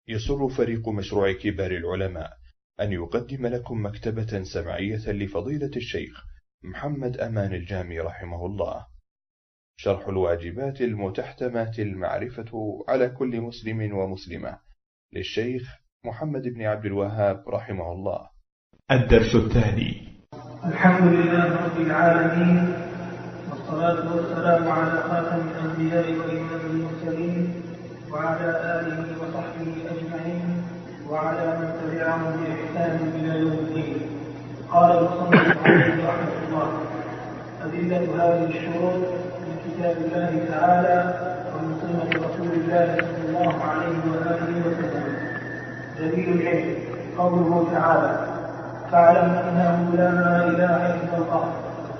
يسر فريق مشروع كبار العلماء أن يقدم لكم مكتبة سمعية لفضيلة الشيخ محمد أمان الجامي رحمه الله، شرح الواجبات المتحتمات المعرفة على كل مسلم ومسلمة للشيخ محمد بن عبد الوهاب رحمه الله. الدرس الثاني. الحمد لله رب العالمين، والصلاة والسلام على خاتم الأنبياء وإمام المرسلين وعلى آله وصحبه أجمعين وعلى من تبعهم بإحسان إلى يوم الدين. قال المصنف عليه رحمه الله: أدلة هذه الشروط من كتاب الله تعالى ومن سنة رسول الله صلى الله عليه وآله وسلم. دليل العلم قوله تعالى: فاعلم أنه لا إله إلا الله،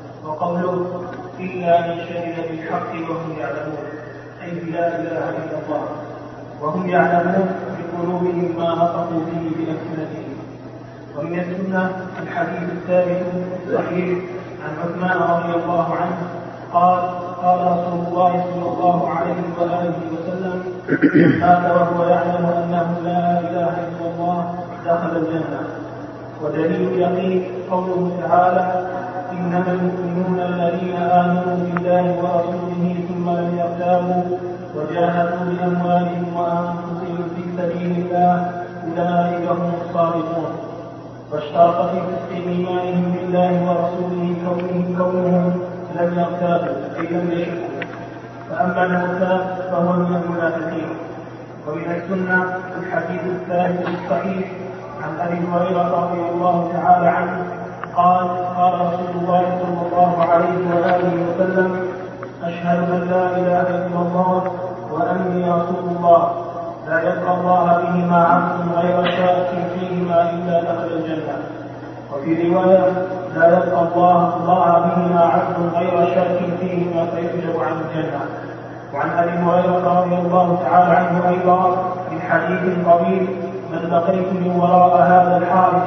وقوله: إلا من شهد بالحق وهم يعلمون، أي لا إله إلا الله، وهم يعلمون بقلوبهم ما نطقوا به بألسنتهم. ومن السنة الحديث الثابت الصحيح عن عثمان رضي الله عنه قال: قال رسول الله صلى الله عليه وآله وسلم: مات وهو يعلم أنه لا إله إلا الله دخل الجنة. ودليل اليقين قوله تعالى: إنما المؤمنون الذين آمنوا بالله ورسوله ثم لم يرتابوا وجاهدوا بأموالهم وأنفسهم في سبيل الله أولئك هم الصادقون. واشترط في صدق إيمانهم بالله ورسوله كونهم لم يرتابوا أي لم يشركوا، فأما المرتاب فهو من المنافقين. ومن السنة الحديث الثالث الصحيح عن أبي هريرة رضي الله تعالى عنه قال: قال رسول الله صلى الله عليه وآله وسلم: أشهد أن لا إله إلا الله وأني رسول الله، لا يلقى الله بهما عبد غير شاك فيهما إلا دخل الجنة. وفي رواية: لا يلقى الله بهما عبد غير شاك فيهما فيحجب عن الجنة. وعن أبي هريرة رضي الله تعالى عنه أيضا من حديث طويل: من لقيت من وراء هذا الحائط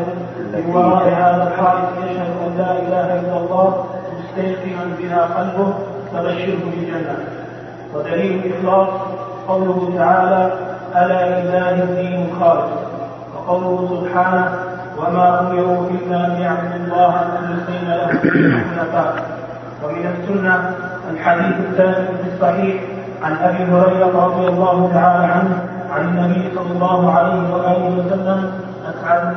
يشهد أن لا إله إلا الله مستيقنا بها قلبه فبشره بالجنة. ودليل الإخلاص قوله تعالى: ألا لله الدين الخالص، وقوله سبحانه: وما أمروا إلا ليعبدوا الله مخلصين له الدين حنفاء. ومن السنة الحديث الثاني في الصحيح عن أبي هريرة رضي الله تعالى عنه عن النبي صلى الله عليه وآله وسلم: أسعد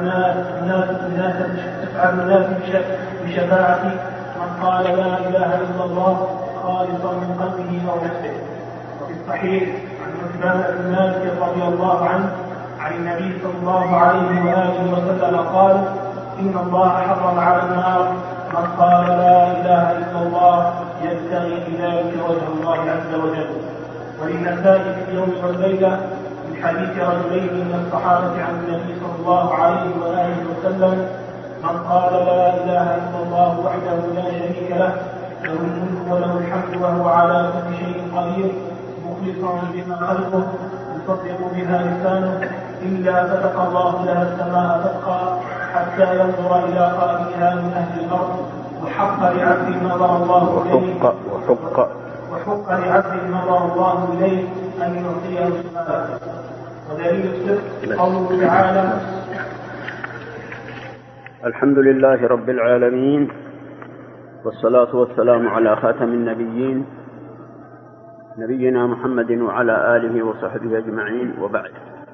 الناس بشفاعة من قال لا إله إلا الله خالصا من قلبه أو نفسه. وفي الصحيح عن عثمان بن مالك رضي الله عنه عن النبي صلى الله عليه وآله وسلم قال: إن الله حرم على النار من قال لا إله إلا الله يبتغي بذلك وجه الله عز وجل. وللنسائي في اليوم والليلة من حديث رجلين من الصحابة عن النبي صلى الله عليه وآله وسلم: من قال لا إله إلا الله وحده لا شريك له، له الملك وله الحمد وهو على كل شيء قدير، مخلصا بها قلبه يصدق بها لسانه، إلا فتق الله لها السماء فتقا حتى ينظر إلى قائلها من أهل الأرض. وحق لعبد نظر الله إليه أن يعطيه السؤال. ودليل الصدق قوله تعالى: الحمد لله رب العالمين، والصلاة والسلام على خاتم النبيين نبينا محمد وعلى آله وصحبه أجمعين، وبعد.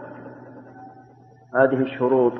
هذه الشروط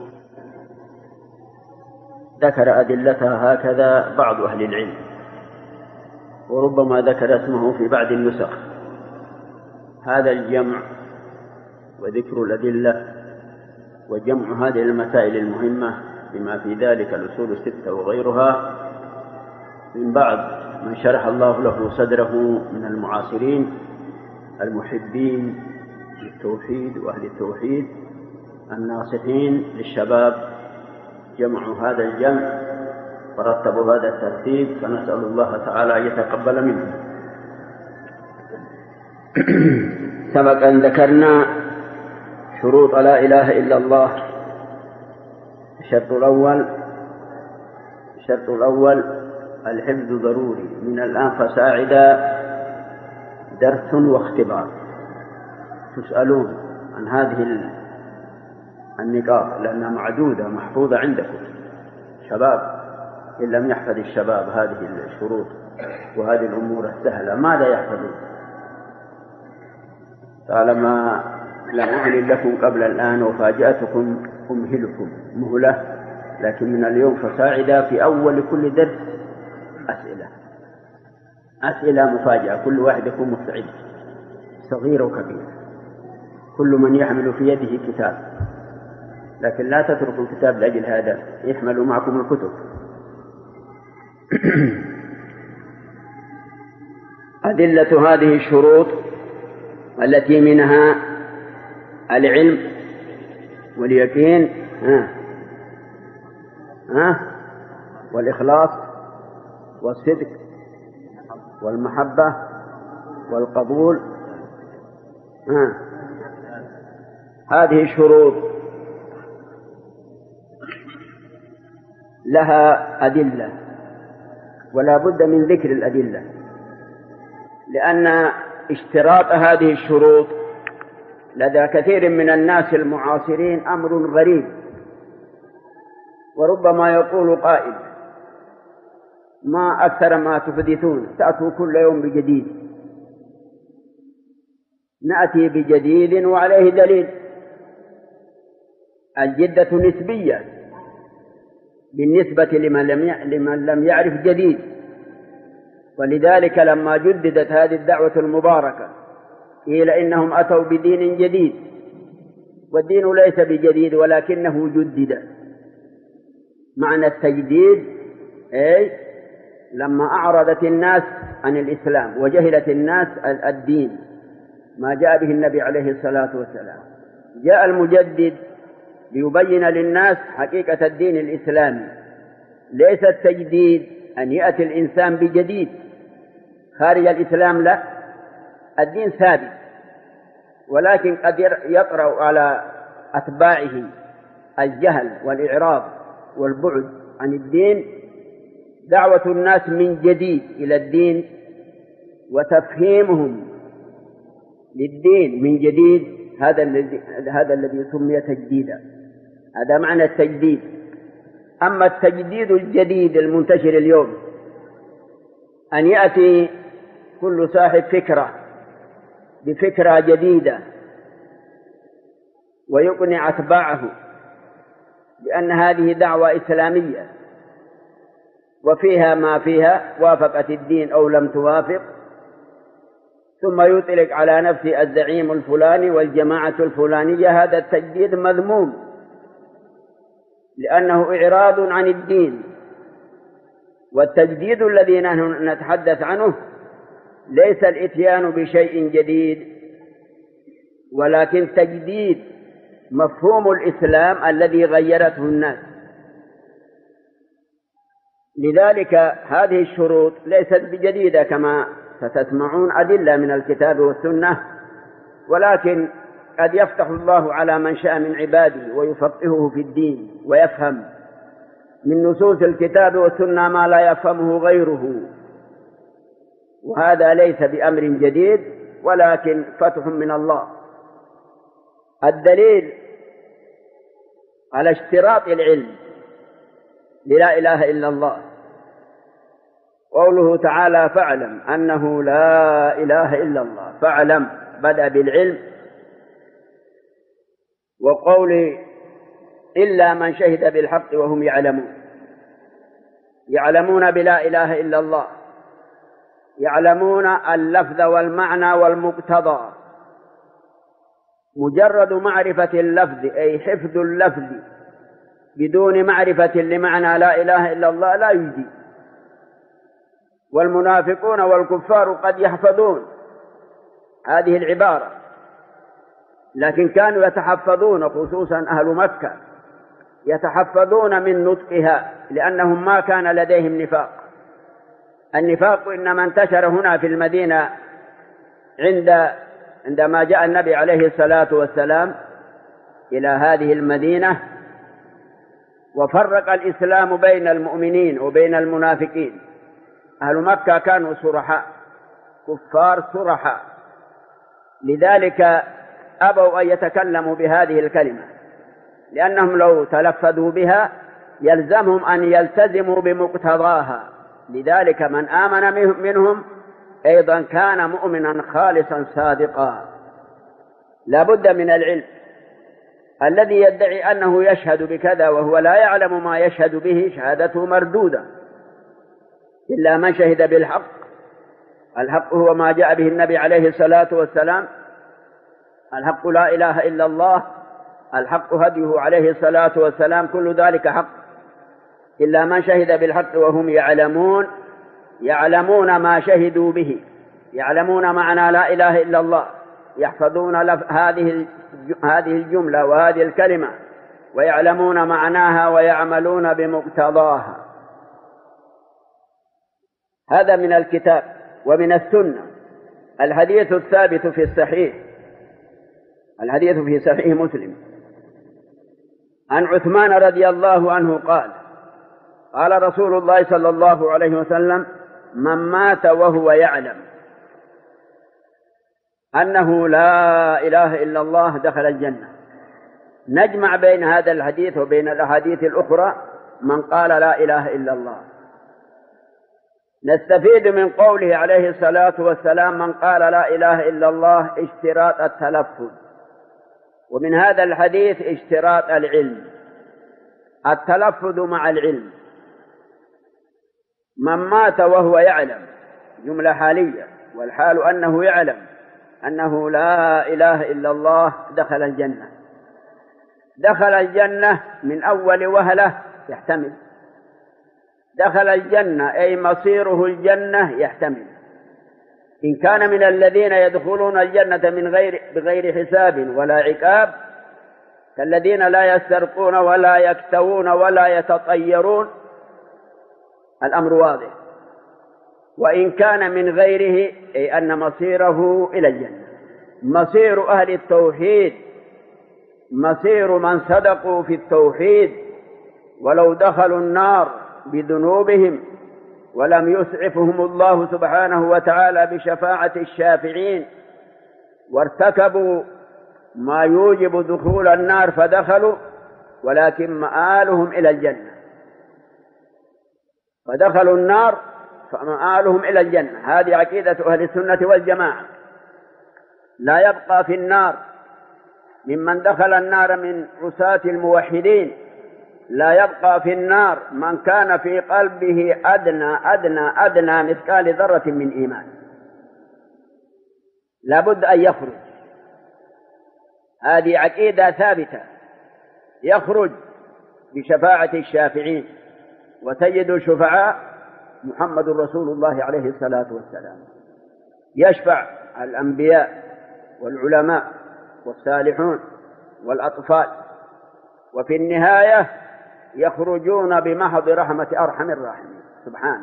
ذكر أدلتها هكذا بعض أهل العلم، وربما ذكر اسمه في بعض النسخ. هذا الجمع وذكر الأدلة وجمع هذه المسائل المهمة بما في ذلك الأصول الستة وغيرها من بعض من شرح الله له صدره من المعاصرين المحبين للتوحيد وأهل التوحيد الناصحين للشباب، جمعوا هذا الجمع ورتبوا هذا الترتيب، فنسأل الله تعالى أن يتقبل منه. سبق أن ذكرنا شروط لا إله إلا الله. الشرط الأول الحفظ ضروري، من الآن فساعدا درس واختبار، تسألون عن هذه النقاط لأنها معدودة محفوظة عندكم شباب. إن لم يحفظ الشباب هذه الشروط وهذه الأمور السهلة ماذا يحفظون؟ طالما لم أعلن لكم قبل الآن وفاجأتكم أمهلكم مهلة، لكن من اليوم فساعدا في أول كل درس أسئلة مفاجئة، كل واحد يكون مستعد صغير وكبير، كل من يحمل في يده كتاب، لكن لا تتركوا الكتاب لأجل هذا، يحملوا معكم الكتب. أدلة هذه الشروط التي منها العلم واليقين والإخلاص والصدق والمحبة والقبول. هذه الشروط لها أدلة ولا بد من ذكر الأدلة، لأن اشتراط هذه الشروط لدى كثير من الناس المعاصرين أمر غريب، وربما يقول قائل ما أكثر ما تحدثون، تأتوا كل يوم بجديد. نأتي بجديد وعليه دليل. الجدة نسبية بالنسبة لمن لم يعرف جديد، ولذلك لما جددت هذه الدعوة المباركة قيل إنهم أتوا بدين جديد، والدين ليس بجديد ولكنه جدد. معنى التجديد أي لما أعرضت الناس عن الإسلام وجهلت الناس الدين ما جاء به النبي عليه الصلاة والسلام، جاء المجدد ليبين للناس حقيقة الدين الإسلامي. ليس التجديد أن يأتي الإنسان بجديد خارج الإسلام، لا، الدين ثابت، ولكن قد يطرأ على أتباعه الجهل والإعراض والبعد عن الدين. دعوة الناس من جديد إلى الدين وتفهيمهم للدين من جديد، هذا الذي سمي تجديدا، هذا معنى التجديد. أما التجديد الجديد المنتشر اليوم أن يأتي كل صاحب فكرة بفكرة جديدة ويقنع أتباعه بأن هذه دعوة إسلامية وفيها ما فيها، وافقت الدين أو لم توافق، ثم يطلق على نفسه الزعيم الفلاني والجماعة الفلانية. هذا التجديد مذموم لأنه إعراض عن الدين. والتجديد الذي نحن نتحدث عنه ليس الإتيان بشيء جديد، ولكن تجديد مفهوم الإسلام الذي غيرته الناس. لذلك هذه الشروط ليست بجديدة كما ستسمعون أدلة من الكتاب والسنة، ولكن قد يفتح الله على من شاء من عباده ويفقهه في الدين ويفهم من نصوص الكتاب والسنة ما لا يفهمه غيره، وهذا ليس بأمر جديد ولكن فتح من الله. الدليل على اشتراط العلم للا إله إلا الله قوله تعالى فاعلم أنه لا إله إلا الله. فاعلم بدأ بالعلم، وقول إلا من شهد بالحق وهم يعلمون بلا إله إلا الله، يعلمون اللفظ والمعنى والمقتضى. مجرد معرفة اللفظ أي حفظ اللفظ بدون معرفة لمعنى لا إله إلا الله لا يجدي. والمنافقون والكفار قد يحفظون هذه العبارة، لكن كانوا يتحفظون، خصوصا أهل مكة يتحفظون من نطقها لأنهم ما كان لديهم نفاق. النفاق إنما انتشر هنا في المدينة عندما جاء النبي عليه الصلاة والسلام إلى هذه المدينة وفرق الإسلام بين المؤمنين وبين المنافقين. أهل مكة كانوا صرحاء، كفار صرحاء، لذلك أبوا أن يتكلموا بهذه الكلمة، لأنهم لو تلفظوا بها يلزمهم أن يلتزموا بمقتضاها. لذلك من آمن منهم أيضا كان مؤمنا خالصا صادقا. لا بد من العلم. الذي يدعي أنه يشهد بكذا وهو لا يعلم ما يشهد به شهادته مردودة، إلا من شهد بالحق. الحق هو ما جاء به النبي عليه الصلاة والسلام، الحق لا إله إلا الله، الحق هديه عليه الصلاة والسلام، كل ذلك حق، إلا من شهد بالحق وهم يعلمون ما شهدوا به، يعلمون معنى لا إله إلا الله، يحفظون هذه الجملة وهذه الكلمة، ويعلمون معناها ويعملون بمقتضاها. هذا من الكتاب. ومن السنة الحديث الثابت في الصحيح، الحديث في صحيح مسلم عن عثمان رضي الله عنه قال: قال رسول الله صلى الله عليه وسلم: من مات وهو يعلم أنه لا إله إلا الله دخل الجنة. نجمع بين هذا الحديث وبين الأحاديث الأخرى: من قال لا إله إلا الله. نستفيد من قوله عليه الصلاة والسلام: من قال لا إله إلا الله، اشتراط التلفظ. ومن هذا الحديث اشتراط العلم، التلفظ مع العلم. من مات وهو يعلم جملة حالية، والحال أنه يعلم أنه لا إله إلا الله دخل الجنة. دخل الجنة من أول وهلة يحتمل، دخل الجنة أي مصيره الجنة يحتمل. إن كان من الذين يدخلون الجنة بغير حساب ولا عقاب، كالذين لا يسترقون ولا يكتوون ولا يتطيرون، الأمر واضح. وإن كان من غيره أي أن مصيره إلى الجنة. مصير أهل التوحيد مصير من صدقوا في التوحيد، ولو دخلوا النار بذنوبهم ولم يسعفهم الله سبحانه وتعالى بشفاعة الشافعين، وارتكبوا ما يوجب دخول النار فدخلوا، ولكن مآلهم إلى الجنة. فدخلوا النار فمآلهم إلى الجنة. هذه عقيدة أهل السنة والجماعة. لا يبقى في النار ممن دخل النار من عصاة الموحدين، لا يبقى في النار من كان في قلبه أدنى مثقال ذرة من إيمان. لا بد أن يخرج. هذه عقيدة ثابتة. يخرج بشفاعة الشافعين، وسيد الشفعاء محمد رسول الله عليه الصلاة والسلام. يشفع الأنبياء والعلماء والصالحون والأطفال، وفي النهاية يخرجون بمحض رحمة أرحم الراحمين سبحانه.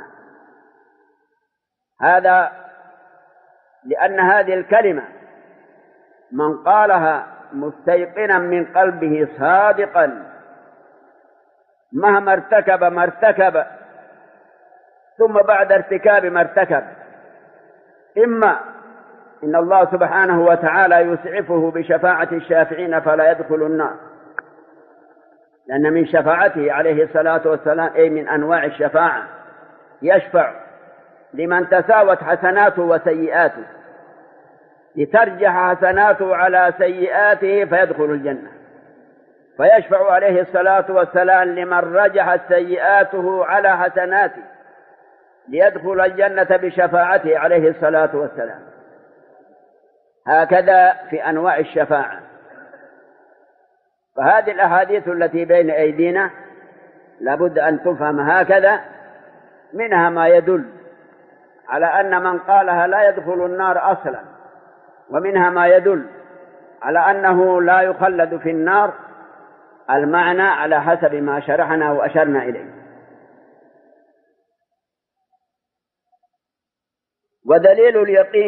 هذا لأن هذه الكلمة من قالها مستيقنا من قلبه صادقا مهما ارتكب ما ارتكب، ثم بعد ارتكاب ما ارتكب، إما إن الله سبحانه وتعالى يسعفه بشفاعة الشافعين فلا يدخل النار، لأن من شفاعته عليه الصلاة والسلام أي من أنواع الشفاعة يشفع لمن تساوت حسناته وسيئاته، لترجح حسناته على سيئاته فيدخل الجنة. فيشفع عليه الصلاة والسلام لمن رجحت سيئاته على حسناته ليدخل الجنة بشفاعته عليه الصلاة والسلام. هكذا في أنواع الشفاعة. فهذه الأحاديث التي بين أيدينا لابد أن تفهم هكذا. منها ما يدل على أن من قالها لا يدخل النار أصلا، ومنها ما يدل على أنه لا يخلد في النار، المعنى على حسب ما شرحنا وأشرنا إليه. ودليل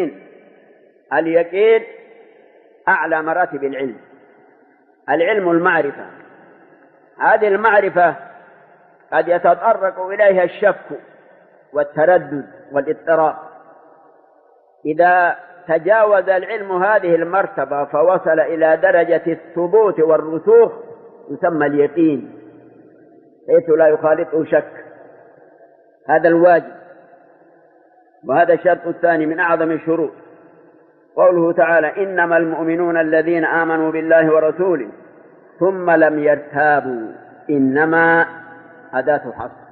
اليقين أعلى مراتب العلم. العلم المعرفة. هذه المعرفة قد يتطرق إليها الشك والتردد والاضطراب. إذا تجاوز العلم هذه المرتبة فوصل إلى درجة الثبوت والرسوخ يسمى اليقين، حيث لا يخالطه شك. هذا الواجب، وهذا الشرط الثاني من أعظم الشروط. قوله تعالى: إنما المؤمنون الذين آمنوا بالله ورسوله ثم لم يرتابوا. إنما أداة حصر.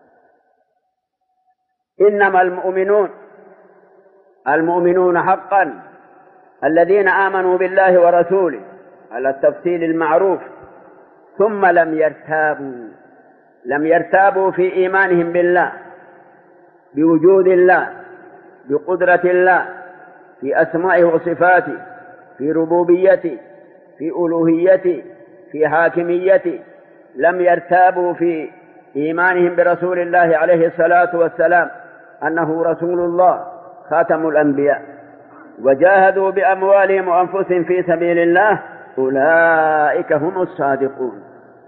إنما المؤمنون حقا الذين آمنوا بالله ورسوله على التفصيل المعروف، ثم لم يرتابوا في إيمانهم بالله، بوجود الله، بقدرة الله، في أسمائه وصفاته، في ربوبيته، في ألوهيته، في حاكميته. لم يرتابوا في إيمانهم برسول الله عليه الصلاة والسلام أنه رسول الله خاتم الأنبياء، وجاهدوا بأموالهم وأنفسهم في سبيل الله، أولئك هم الصادقون.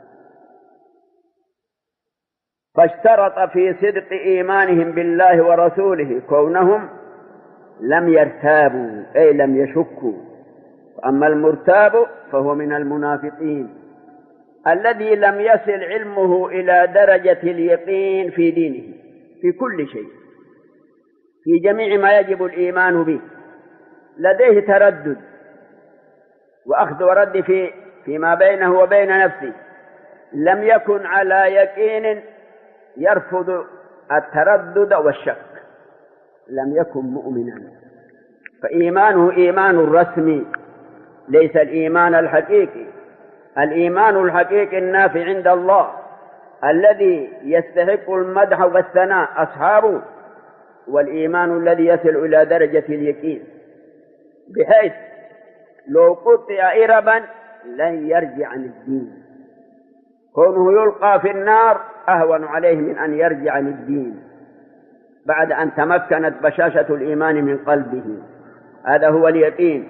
فاشترط في صدق إيمانهم بالله ورسوله كونهم لم يرتابوا، أي لم يشكوا. أما المرتاب فهو من المنافقين الذي لم يصل علمه إلى درجة اليقين في دينه في كل شيء، في جميع ما يجب الإيمان به، لديه تردد وأخذ ورد فيما بينه وبين نفسه، لم يكن على يقين، يرفض التردد والشك، لم يكن مؤمنا. فإيمانه إيمان رسمي، ليس الإيمان الحقيقي. الإيمان الحقيقي النافع عند الله الذي يستحق المدح والثناء أصحابه، والإيمان الذي يصل إلى درجة اليقين، بحيث لو قطع إربا لن يرجع عن الدين. كونه يلقى في النار أهون عليه من أن يرجع عن الدين بعد أن تمكنت بشاشة الإيمان من قلبه. هذا هو اليقين.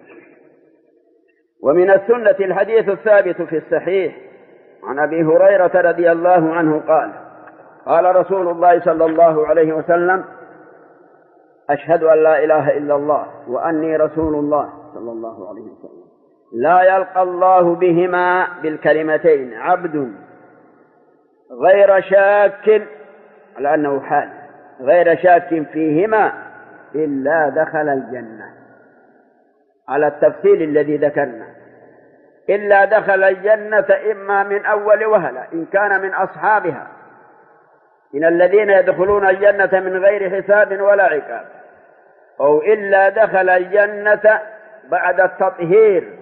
ومن السنة الحديث الثابت في الصحيح عن أبي هريرة رضي الله عنه قال: قال رسول الله صلى الله عليه وسلم: أشهد أن لا إله إلا الله وأني رسول الله صلى الله عليه وسلم. لا يلقى الله بهما بالكلمتين عبد غير شاك، على أنه حال، غير شاك فيهما إلا دخل الجنة، على التفصيل الذي ذكرنا. إلا دخل الجنة إما من أول وهلة إن كان من أصحابها، من الذين يدخلون الجنة من غير حساب ولا عقاب، أو إلا دخل الجنة بعد التطهير،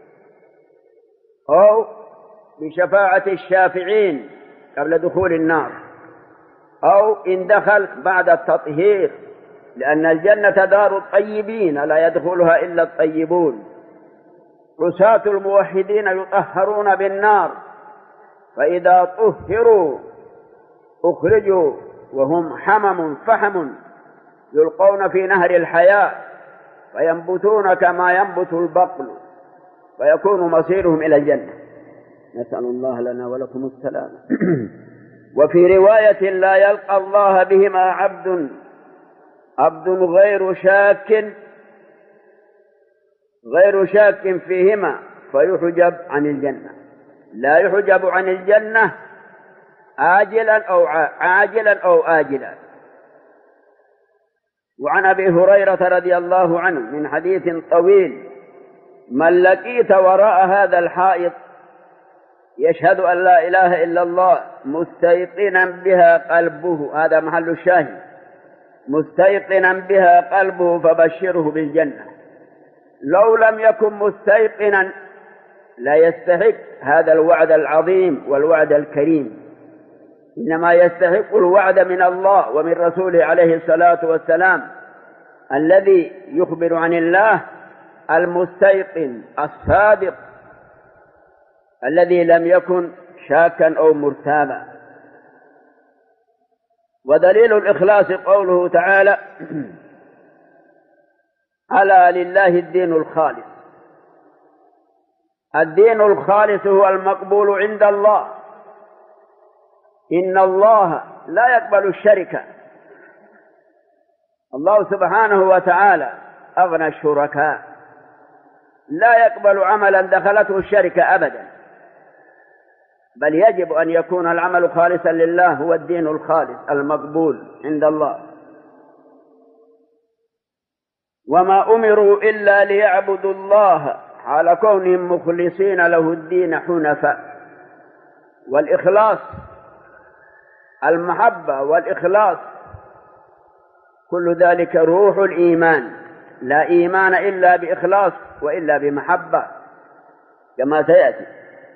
أو بشفاعة الشافعين قبل دخول النار، أو إن دخل بعد التطهير، لأن الجنة دار الطيبين لا يدخلها إلا الطيبون. عصاة الموحدين يطهرون بالنار، فإذا طهروا أخرجوا وهم حمم فحم يلقون في نهر الحياة فينبتون كما ينبت البقل، فيكون مصيرهم إلى الجنة. نسأل الله لنا ولكم السلام. وفي رواية: لا يلقى الله بهما عبد غير شاك فيهما فيحجب عن الجنة. لا يحجب عن الجنة عاجلا أو آجلا. وعن أبي هريرة رضي الله عنه من حديث طويل: من لقيت وراء هذا الحائط يشهد أن لا إله إلا الله مستيقنا بها قلبه، هذا محل الشاهد، مستيقنا بها قلبه فبشره بالجنة. لو لم يكن مستيقنا لا يستحق هذا الوعد العظيم والوعد الكريم، إنما يستحق الوعد من الله ومن رسوله عليه الصلاة والسلام الذي يخبر عن الله، المستيقن الصادق الذي لم يكن شاكا أو مرتابا. ودليل الإخلاص قوله تعالى: ألا لله الدين الخالص. الدين الخالص هو المقبول عند الله. إن الله لا يقبل الشرك. الله سبحانه وتعالى أغنى الشركاء، لا يقبل عملا دخلته الشركة أبدا، بل يجب أن يكون العمل خالصا لله، هو الدين الخالص المقبول عند الله. وما أمروا إلا ليعبدوا الله حال كونهم مخلصين له الدين حنفاء. والإخلاص، المحبة والإخلاص، كل ذلك روح الإيمان. لا إيمان إلا بإخلاص وإلا بمحبة كما سيأتي.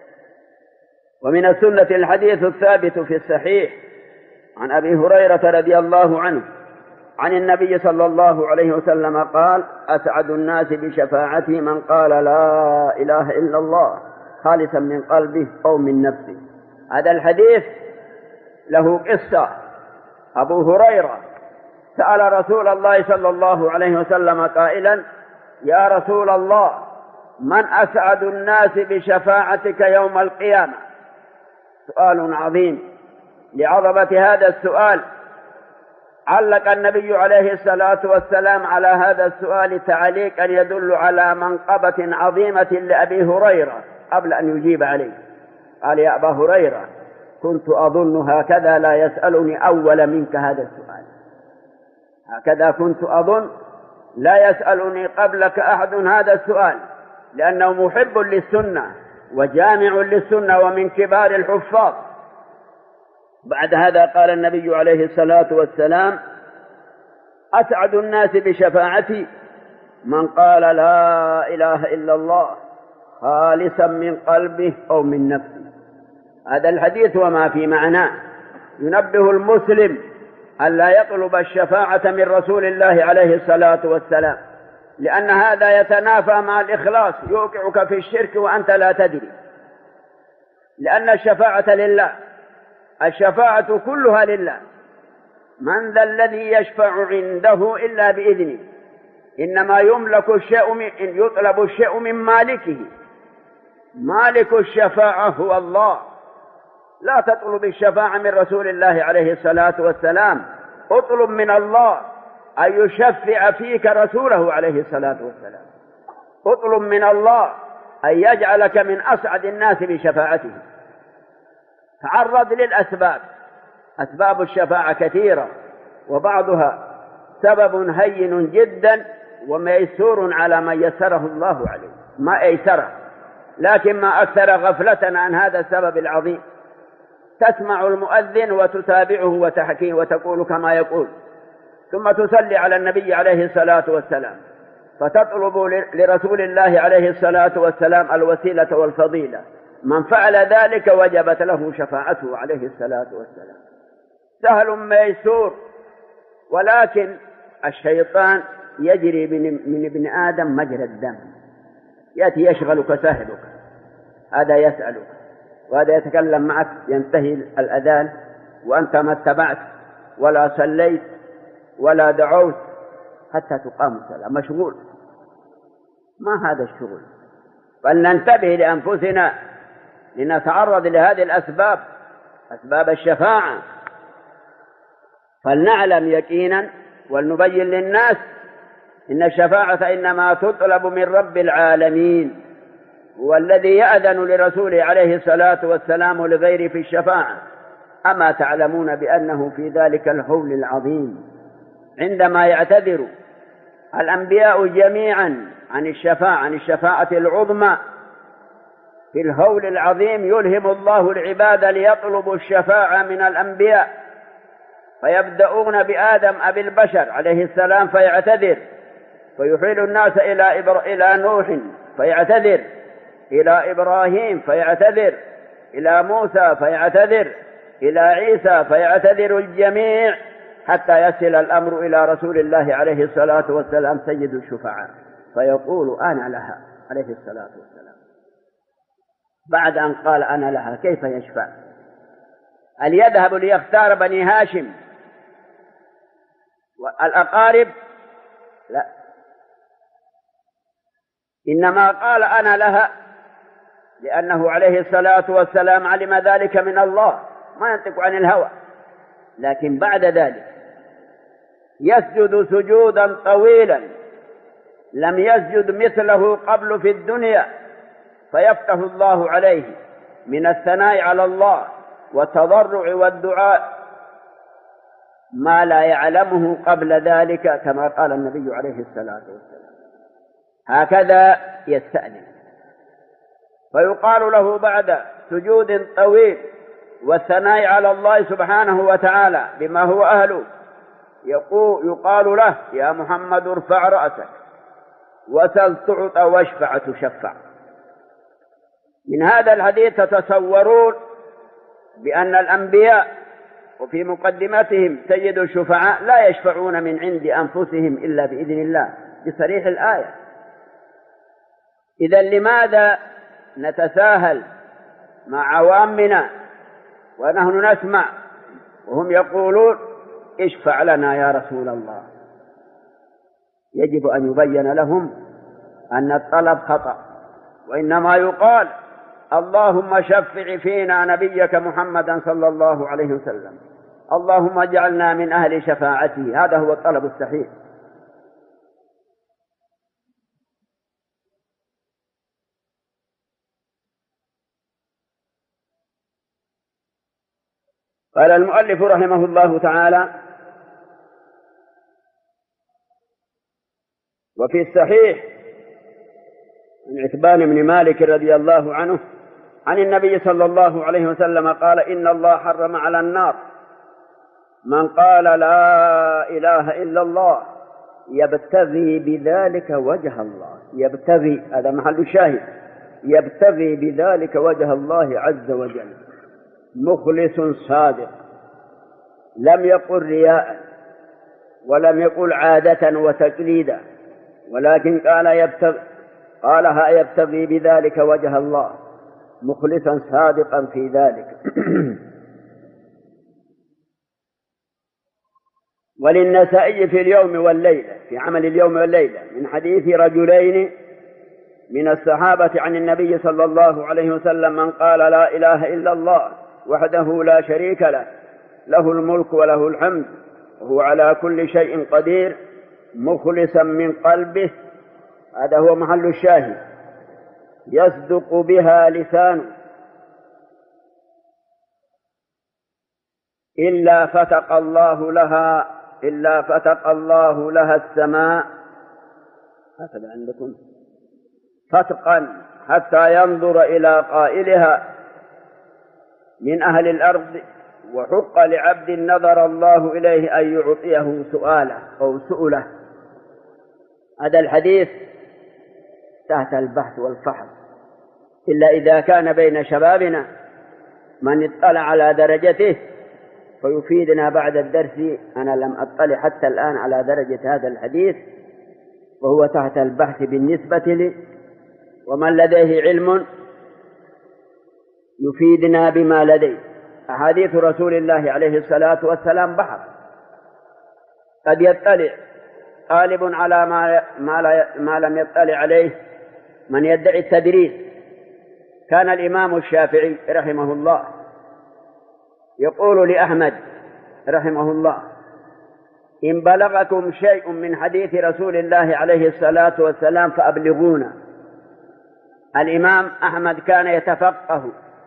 ومن السنة الحديث الثابت في الصحيح عن أبي هريرة رضي الله عنه عن النبي صلى الله عليه وسلم قال: أسعد الناس بشفاعتي من قال لا إله إلا الله خالصا من قلبه أو من نفسه. هذا الحديث له قصة. أبو هريرة سأل رسول الله صلى الله عليه وسلم قائلا: يا رسول الله، من أسعد الناس بشفاعتك يوم القيامة؟ سؤال عظيم. لعظمة هذا السؤال علق النبي عليه الصلاة والسلام على هذا السؤال تعليقا يدل على منقبة عظيمة لأبي هريرة قبل أن يجيب عليه. قال: يا أبا هريرة، كنت أظن هكذا لا يسألني أول منك هذا السؤال. هكذا كنت أظن لا يسألني قبلك أحد هذا السؤال، لأنه محب للسنة وجامع للسنة ومن كبار الحفاظ. بعد هذا قال النبي عليه الصلاة والسلام: أسعد الناس بشفاعتي من قال لا إله إلا الله خالصا من قلبه أو من نفسه. هذا الحديث وما في معناه ينبه المسلم أن لا يطلب الشفاعة من رسول الله عليه الصلاة والسلام، لأن هذا يتنافى مع الإخلاص، يوقعك في الشرك وأنت لا تدري. لأن الشفاعة لله، الشفاعة كلها لله. من ذا الذي يشفع عنده إلا بإذنه؟ إنما يطلب الشيء من مالكه. مالك الشفاعة هو الله. لا تطلب الشفاعة من رسول الله عليه الصلاة والسلام، اطلب من الله أن يشفع فيك رسوله عليه الصلاة والسلام. اطلب من الله أن يجعلك من أسعد الناس بشفاعته. تعرض للأسباب. أسباب الشفاعة كثيرة، وبعضها سبب هين جدا وميسور على من يسره الله عليه، ما أيسره، لكن ما أكثر غفلة عن هذا السبب العظيم. تسمع المؤذن وتتابعه وتحكيه وتقول كما يقول، ثم تصلي على النبي عليه الصلاة والسلام، فتطلب لرسول الله عليه الصلاة والسلام الوسيلة والفضيلة. من فعل ذلك وجبت له شفاعته عليه الصلاة والسلام. سهل ميسور، ولكن الشيطان يجري من ابن آدم مجرى الدم، يأتي يشغلك سهلك، هذا يسألك وهذا يتكلم معك، ينتهي الأذان وأنت ما اتبعت ولا صليت ولا دعوت حتى تقام الصلاة، مشغول. ما هذا الشغل؟ فلننتبه لأنفسنا لنتعرض لهذه الأسباب، أسباب الشفاعة، فلنعلم يقينا ولنبين للناس إن الشفاعة إنما تطلب من رب العالمين، هو الذي يأذن لرسوله عليه الصلاة والسلام لغيره في الشفاعة. أما تعلمون بأنه في ذلك الهول العظيم عندما يعتذر الأنبياء جميعا عن الشفاعة العظمى، في الهول العظيم يلهم الله العباد ليطلبوا الشفاعة من الأنبياء، فيبدأون بآدم أبي البشر عليه السلام فيعتذر، فيحيل الناس إلى نوح فيعتذر، إلى إبراهيم فيعتذر، إلى موسى فيعتذر، إلى عيسى فيعتذر الجميع، حتى يصل الأمر إلى رسول الله عليه الصلاة والسلام سيد الشفعاء، فيقول أنا لها عليه الصلاة والسلام. بعد أن قال أنا لها كيف يشفع؟ هل يذهب ليختار بني هاشم والأقارب؟ لا، إنما قال أنا لها لأنه عليه الصلاة والسلام علم ذلك من الله، ما ينطق عن الهوى. لكن بعد ذلك يسجد سجودا طويلا لم يسجد مثله قبل في الدنيا، فيفتح الله عليه من الثناء على الله والتضرع والدعاء ما لا يعلمه قبل ذلك، كما قال النبي عليه الصلاة والسلام. هكذا يستأذن، فيقال له بعد سجود طويل والثناء على الله سبحانه وتعالى بما هو أهله، يقال له: يا محمد ارفع رأسك وسل تعطى واشفع تشفع. من هذا الحديث تتصورون بأن الأنبياء وفي مقدمتهم سيد الشفعاء لا يشفعون من عند أنفسهم إلا بإذن الله بصريح الآية. إذن لماذا نتساهل مع عوامنا ونحن نسمع وهم يقولون: اشفع لنا يا رسول الله؟ يجب أن يبين لهم أن الطلب خطأ، وإنما يقال: اللهم شفع فينا نبيك محمدا صلى الله عليه وسلم، اللهم اجعلنا من أهل شفاعته. هذا هو الطلب الصحيح. قال المؤلف رحمه الله تعالى: وفي الصحيح عن عتبان بن مالك رضي الله عنه عن النبي صلى الله عليه وسلم قال: إن الله حرم على النار من قال لا إله إلا الله يبتغي بذلك وجه الله. يبتغي، هذا محل الشاهد، يبتغي بذلك وجه الله عز وجل، مخلص صادق، لم يقل رياء ولم يقل عادة وتقليدا، ولكن قالها يبتغي بذلك وجه الله، مخلصا صادقا في ذلك. وللنسائي في اليوم والليلة، في عمل اليوم والليلة، من حديث رجلين من الصحابة عن النبي صلى الله عليه وسلم: من قال لا إله إلا الله وحده لا شريك له، له الملك وله الحمد وهو على كل شيء قدير، مخلصا من قلبه. هذا هو محل الشاهد. يصدق بها لسانه إلا فتق الله لها السماء، هكذا عندكم، فتقا حتى ينظر إلى قائلها من أهل الأرض، وحق لعبد نظر الله إليه أن يعطيه سؤاله أو سؤله. هذا الحديث تحت البحث والفحص، إلا إذا كان بين شبابنا من اطلع على درجته فيفيدنا بعد الدرس. أنا لم أطلع حتى الآن على درجة هذا الحديث، وهو تحت البحث بالنسبة لي، ومن لديه علم يفيدنا بما لديه. أحاديث رسول الله عليه الصلاة والسلام بحر، قد يطلع غالب على ما لم يطلع عليه من يدعي التدريس. كان الإمام الشافعي رحمه الله يقول لأحمد رحمه الله: إن بلغكم شيء من حديث رسول الله عليه الصلاة والسلام فأبلغونا. الإمام أحمد كان يتفقه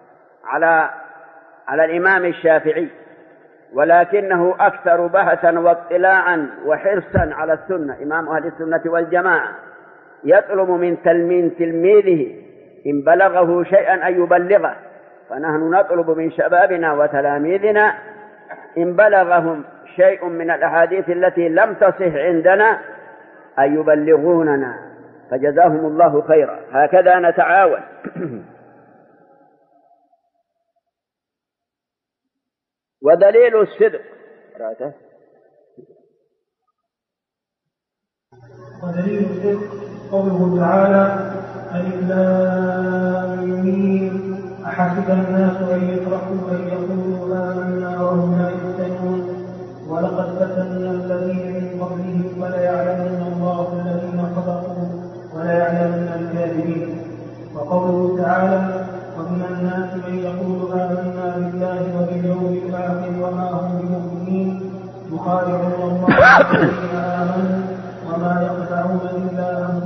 على الإمام الشافعي، ولكنه أكثر بحثا واطلاعا وحرصا على السنة، إمام أهل السنة والجماعة، يطلب من تلميذه إن بلغه شيئا أن يبلغه. فنحن نطلب من شبابنا وتلاميذنا إن بلغهم شيء من الأحاديث التي لم تصح عندنا أن يبلغوننا، فجزاهم الله خيرا. هكذا نتعاون. ودليل الصدق ودليل الصدق قوله تعالى: ألف لام ميم أحسب الناس أن يتركوا أن يقولوا آمنا وهم لا يفتنون ولقد فتنا الذين من قبلهم فليعلمن الله الذين صدقوا وليعلمن الكاذبين. وقوله تعالى: ومن الناس من يقول آمنا بالله وباليوم الآخر وما هم بمؤمنين يخادعون الله الذين آمنوا وما يخدعون إلا أنفسهم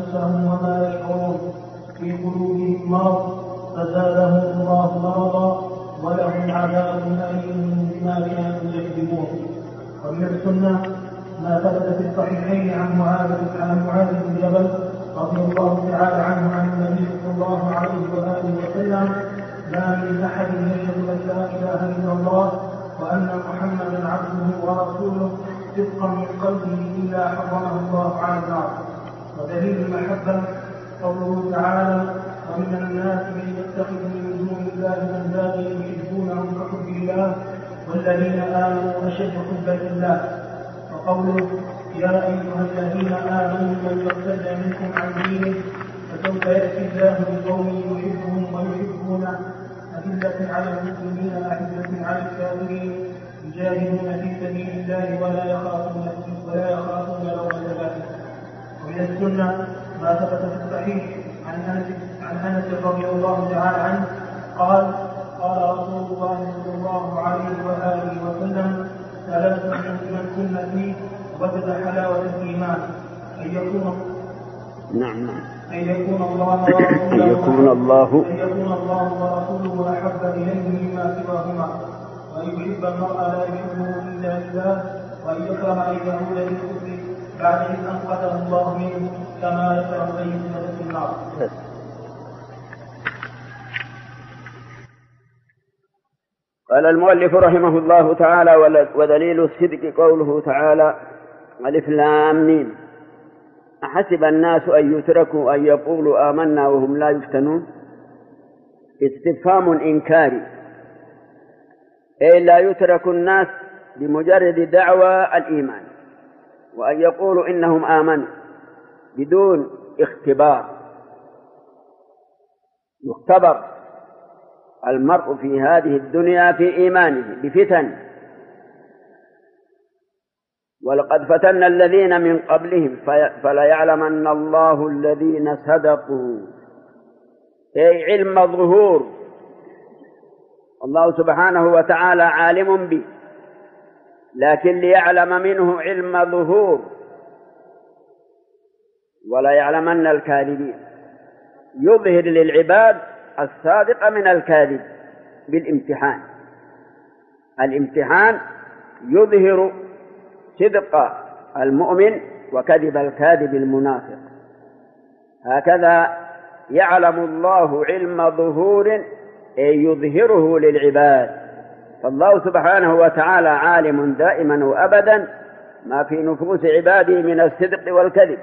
الله مرضا ولهم عذاب أليم بما كانوا يكذبون. ومن السنة ما ثبت في الصحيحين عن معاذ بن جبل رضي الله تعالى عنه عن النبي صلى الله عليه وآله وسلم: ما من أحد يشهد أن لا إله إلا الله وأن محمدا عبده ورسوله صدقا من قلبه إلا حرمه الله على النار. ودليل المحبة قوله تعالى: ومن الناس من يتخذ من دون الله أندادا يحبونهم كحب الله والذين آمنوا أشد حبا لله. وقوله: يا أيها الذين آمنوا من يرتد منكم عن دينه فسوف يأتي الله بقوم يحبهم ويحبونه أذلة على المسلمين أعزة على الكافرين يجاهدون في سبيل الله ولا يخافون لومة لائم. ومن السنة ما ثبت في الصحيح عن أنس رضي الله تعالى عنه قال: قال رسول الله صلى الله عليه وآله وسلم: ثلاث من كن فيه وجد حلاوة الإيمان أن يكون الله ورسوله أحب إليه مما سواهما، وأن يحب المرء لا يحبه إلا لله، وأن يكره أن يعود للكفر بعد إذ أنقذه الله منه كما يكره أن يدخل في النار. قال المؤلف رحمه الله تعالى: ودليل الصدق قوله تعالى: ألف لام ميم أحسب الناس أن يتركوا أن يقولوا آمنا وهم لا يفتنون. استفهام إنكاري، أي لا يترك الناس بمجرد دعوى الإيمان وأن يقولوا إنهم آمنوا بدون اختبار. يختبر المرء في هذه الدنيا في إيمانه بفتن، ولقد فتنا الذين من قبلهم فليعلمن الله الذين صدقوا، أي علم الظهور. الله سبحانه وتعالى عالم به، لكن ليعلم منه علم ظهور، ولا يعلمن الكاذبين. يظهر للعباد الصادق من الكاذب بالامتحان. الامتحان يظهر صدق المؤمن وكذب الكاذب المنافق. هكذا يعلم الله علم ظهور، أي يظهره للعباد. فالله سبحانه وتعالى عالم دائما وأبدا ما في نفوس عباده من الصدق والكذب.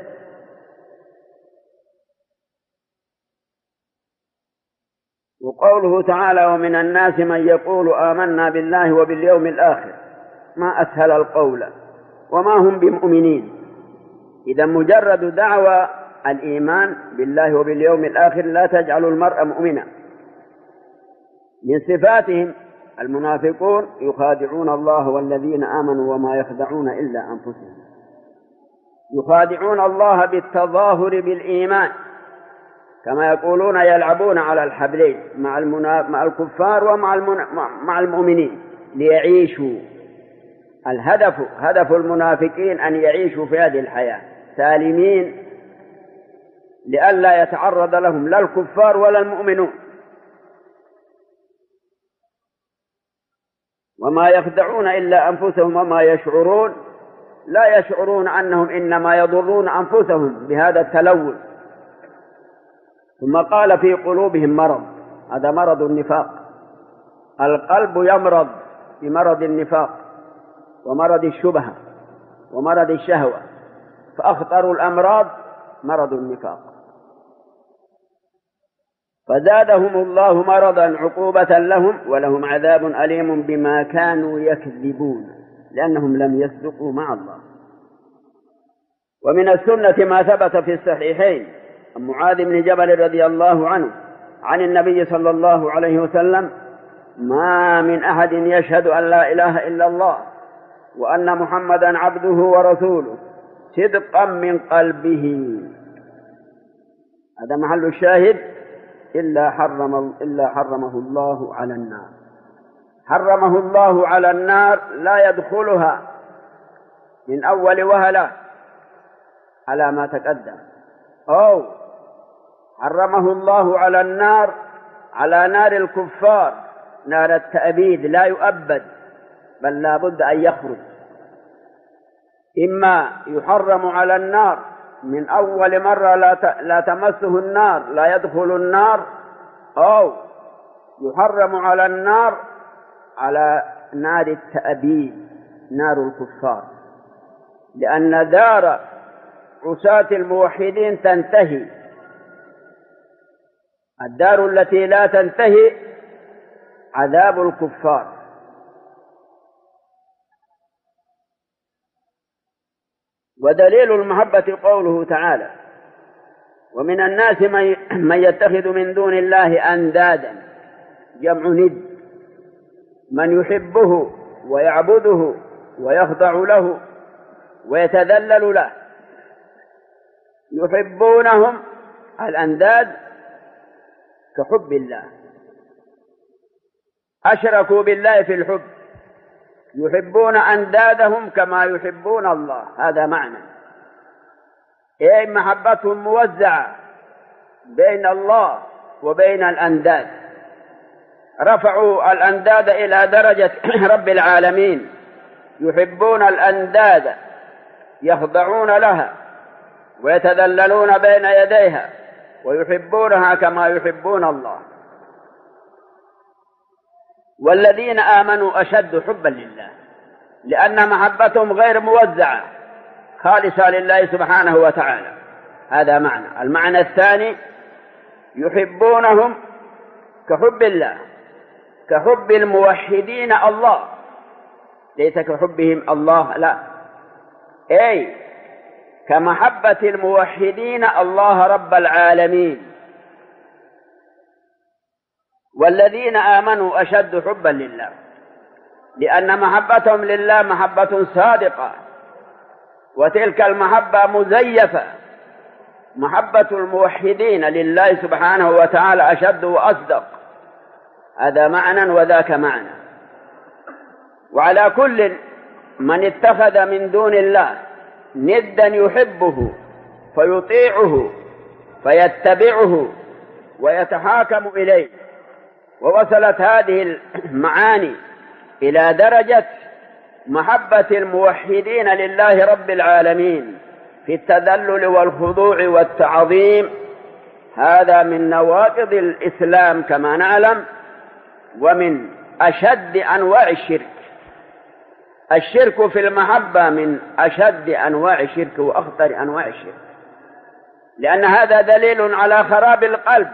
وقوله تعالى: ومن الناس من يقول آمنا بالله وباليوم الآخر، ما أسهل القول وما هم بمؤمنين. إذا مجرد دعوى الإيمان بالله وباليوم الآخر لا تجعل المرء مؤمنا. من صفاتهم المنافقون: يخادعون الله والذين آمنوا وما يخدعون إلا أنفسهم. يخادعون الله بالتظاهر بالإيمان، كما يقولون يلعبون على الحبلين مع الكفار ومع المؤمنين ليعيشوا. هدف المنافقين أن يعيشوا في هذه الحياة سالمين، لئلا يتعرض لهم لا الكفار ولا المؤمنون. وما يخدعون إلا أنفسهم وما يشعرون، لا يشعرون أنهم إنما يضرون أنفسهم بهذا التلوث. ثم قال: في قلوبهم مرض. هذا مرض النفاق. القلب يمرض بمرض النفاق ومرض الشبهة ومرض الشهوة، فأخطر الأمراض مرض النفاق. فزادهم الله مرضا عقوبة لهم، ولهم عذاب أليم بما كانوا يكذبون، لأنهم لم يصدقوا مع الله. ومن السنة ما ثبت في الصحيحين عن معاذ بن جبل رضي الله عنه عن النبي صلى الله عليه وسلم: ما من أحد يشهد أن لا إله إلا الله وأن محمدا عبده ورسوله صدقا من قلبه، هذا محل الشاهد، إلا حرمه الله على النار. حرمه الله على النار، لا يدخلها من أول وهلة على ما تقدم، أو حرمه الله على النار على نار الكفار نار التأبيد لا يؤبد، بل لا بد أن يخرج. إما يحرم على النار من أول مرة لا تمسه النار، لا يدخل النار، أو يحرم على النار على نار التأبيد نار الكفار، لأن دار عصاة الموحدين تنتهي. الدار التي لا تنتهي عذاب الكفار. ودليل المحبة قوله تعالى: ومن الناس من يتخذ من دون الله أندادا، جمع ند، من يحبه ويعبده ويخضع له ويتذلل له. يحبونهم الأنداد كحب الله، أشركوا بالله في الحب، يحبون أندادهم كما يحبون الله. هذا معنى أي محبتهم موزعة بين الله وبين الأنداد. رفعوا الأنداد إلى درجة رب العالمين، يحبون الأنداد، يخضعون لها ويتذللون بين يديها ويحبونها كما يحبون الله. والذين آمنوا أشد حبا لله، لأن محبتهم غير موزعة، خالصة لله سبحانه وتعالى. هذا معنى. المعنى الثاني: يحبونهم كحب الله، كحب الموحدين الله، ليس كحبهم الله، لا، أي كمحبة الموحدين الله رب العالمين. والذين آمنوا أشد حبا لله، لأن محبتهم لله محبة صادقة، وتلك المحبة مزيفة. محبة الموحدين لله سبحانه وتعالى أشد وأصدق. هذا معنى وذاك معنى. وعلى كل من اتخذ من دون الله ندا يحبه فيطيعه فيتبعه ويتحاكم إليه. ووصلت هذه المعاني إلى درجة محبة الموحدين لله رب العالمين في التذلل والخضوع والتعظيم. هذا من نواقض الإسلام كما نعلم، ومن أشد أنواع الشرك. الشرك في المحبة من أشد أنواع الشرك وأخطر أنواع الشرك، لأن هذا دليل على خراب القلب،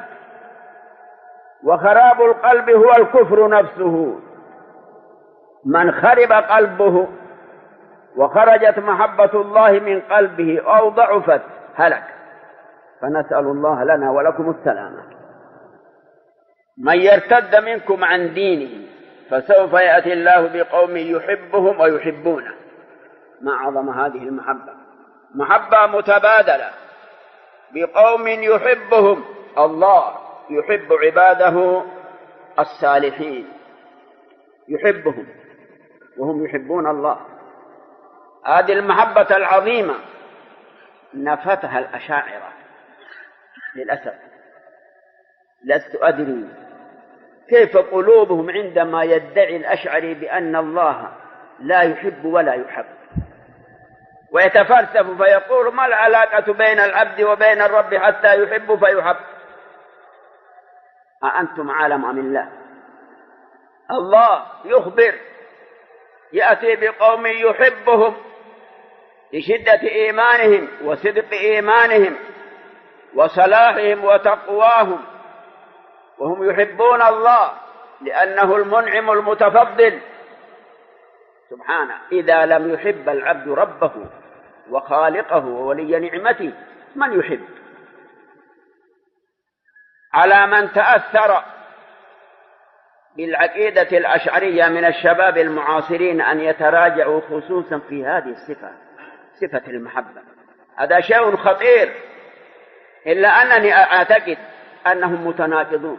وخراب القلب هو الكفر نفسه. من خرب قلبه وخرجت محبة الله من قلبه أو ضعفت هلك، فنسأل الله لنا ولكم السلامة. من يرتد منكم عن دينه فسوف يأتي الله بقوم يحبهم ويحبونه. ما عظم هذه المحبة، محبة متبادلة بقوم يحبهم الله، يحب عباده الصالحين، يحبهم وهم يحبون الله. هذه المحبة العظيمة نفتها الأشاعرة للأسف. لست أدري كيف قلوبهم عندما يدعي الأشعري بأن الله لا يحب ولا يحب، ويتفلسف فيقول: ما العلاقة بين العبد وبين الرب حتى يحب فيحب؟ أأنتم عالم أم الله؟ الله يخبر، يأتي بقوم يحبهم لشدة إيمانهم وصدق إيمانهم وصلاحهم وتقواهم، وهم يحبون الله لأنه المنعم المتفضل سبحانه. إذا لم يحب العبد ربه وخالقه وولي نعمته من يحب؟ على من تأثر بالعقيدة الأشعرية من الشباب المعاصرين أن يتراجعوا خصوصا في هذه الصفة، صفة المحبة. هذا شيء خطير، إلا أنني أعتقد أنهم متناقضون.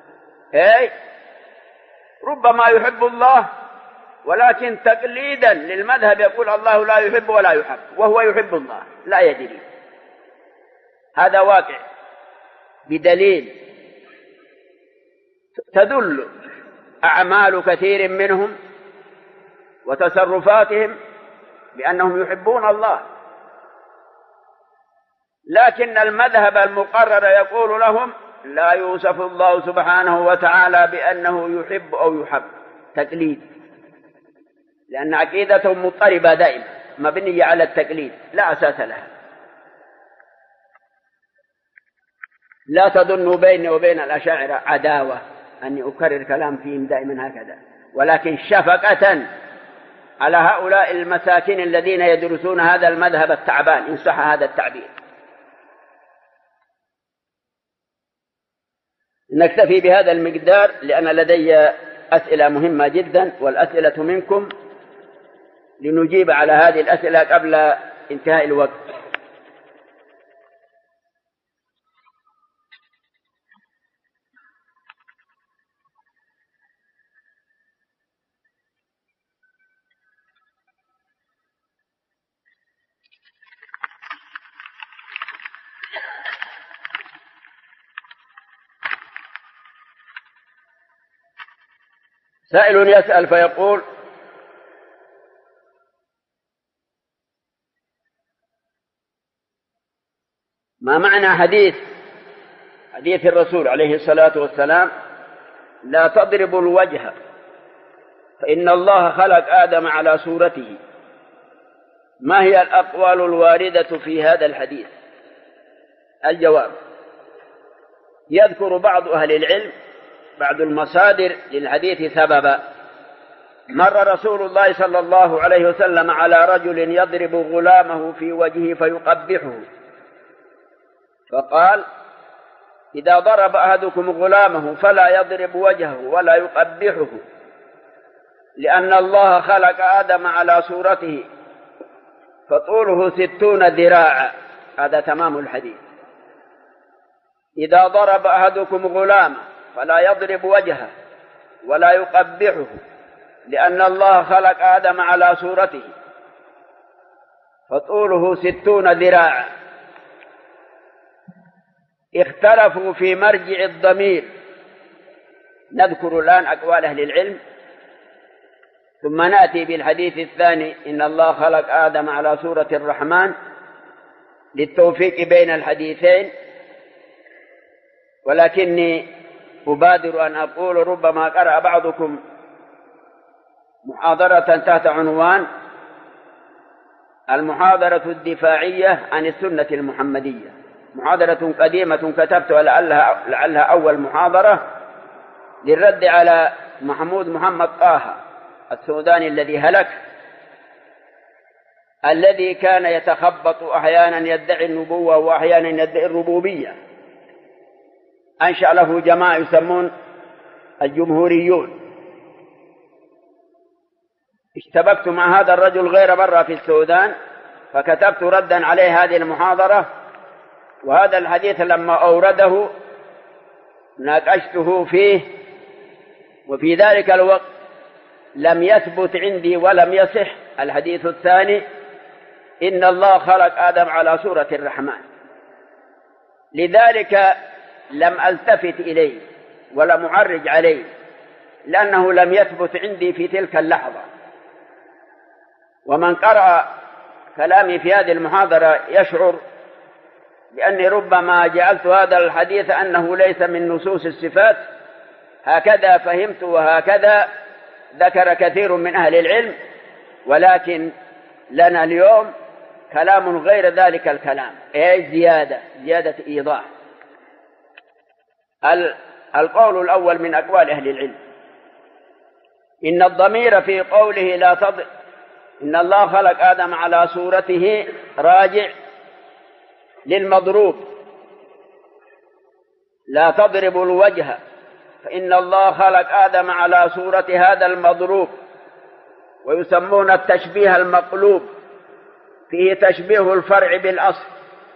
ربما يحب الله ولكن تقليدا للمذهب يقول الله لا يحب ولا يحب، وهو يحب الله لا يدري. هذا واقع بدليل تدل أعمال كثير منهم وتصرفاتهم بأنهم يحبون الله، لكن المذهب المقرر يقول لهم لا يوصف الله سبحانه وتعالى بأنه يحب أو يحب، تقليد، لأن عقيدتهم مضطربة دائما مبنية على التقليد لا أساس لها. لا تظنوا بيني وبين الأشاعرة عداوة أني أكرر كلام فيهم دائما هكذا، ولكن شفقة على هؤلاء المساكين الذين يدرسون هذا المذهب التعبان إن صح هذا التعبير. نكتفي بهذا المقدار لأن لدي أسئلة مهمة جدا، والأسئلة منكم لنجيب على هذه الأسئلة قبل انتهاء الوقت. سائل يسأل فيقول: ما معنى حديث الرسول عليه الصلاة والسلام لا تضربوا الوجه فإن الله خلق آدم على صورته؟ ما هي الأقوال الواردة في هذا الحديث؟ الجواب: يذكر بعض أهل العلم بعض المصادر للحديث سببا. مر رسول الله صلى الله عليه وسلم على رجل يضرب غلامه في وجهه فيقبحه، فقال: إذا ضرب أحدكم غلامه فلا يضرب وجهه ولا يقبحه، لأن الله خلق آدم على صورته فطوله 60 ذراعا. هذا تمام الحديث. إذا ضرب أحدكم غلامه فلا يضرب وجهه ولا يقبحه، لأن الله خلق آدم على صورته فطوله 60 ذراعا. اختلفوا في مرجع الضمير. نذكر الآن أقوال أهل العلم ثم نأتي بالحديث الثاني: إن الله خلق آدم على صورة الرحمن، للتوفيق بين الحديثين. ولكني أبادر أن أقول ربما قرأ بعضكم محاضرة تحت عنوان المحاضرة الدفاعية عن السنة المحمدية، محاضرة قديمة كتبتها لعلها أول محاضرة للرد على محمود محمد طه السوداني الذي هلك، الذي كان يتخبط أحيانا يدعي النبوة وأحيانا يدعي الربوبية. أنشأ له جماعة يسمون الجمهوريون. اشتبكت مع هذا الرجل غير مرة في السودان، فكتبت ردا عليه هذه المحاضرة، وهذا الحديث لما أورده ناقشته فيه، وفي ذلك الوقت لم يثبت عندي ولم يصح الحديث الثاني: إن الله خلق آدم على صورة الرحمن. لذلك لم ألتفت إليه ولم أعرج عليه، لأنه لم يثبت عندي في تلك اللحظة. ومن قرأ كلامي في هذه المحاضرة يشعر بأني ربما جعلت هذا الحديث أنه ليس من نصوص الصفات، هكذا فهمت وهكذا ذكر كثير من أهل العلم، ولكن لنا اليوم كلام غير ذلك الكلام، زيادة إيضاح. القول الأول من أقوال أهل العلم: إن الضمير في قوله إن الله خلق آدم على صورته راجع للمضروب. لا تضربوا الوجه فإن الله خلق آدم على صورة هذا المضروب. ويسمون التشبيه المقلوب، فيه تشبيه الفرع بالأصل،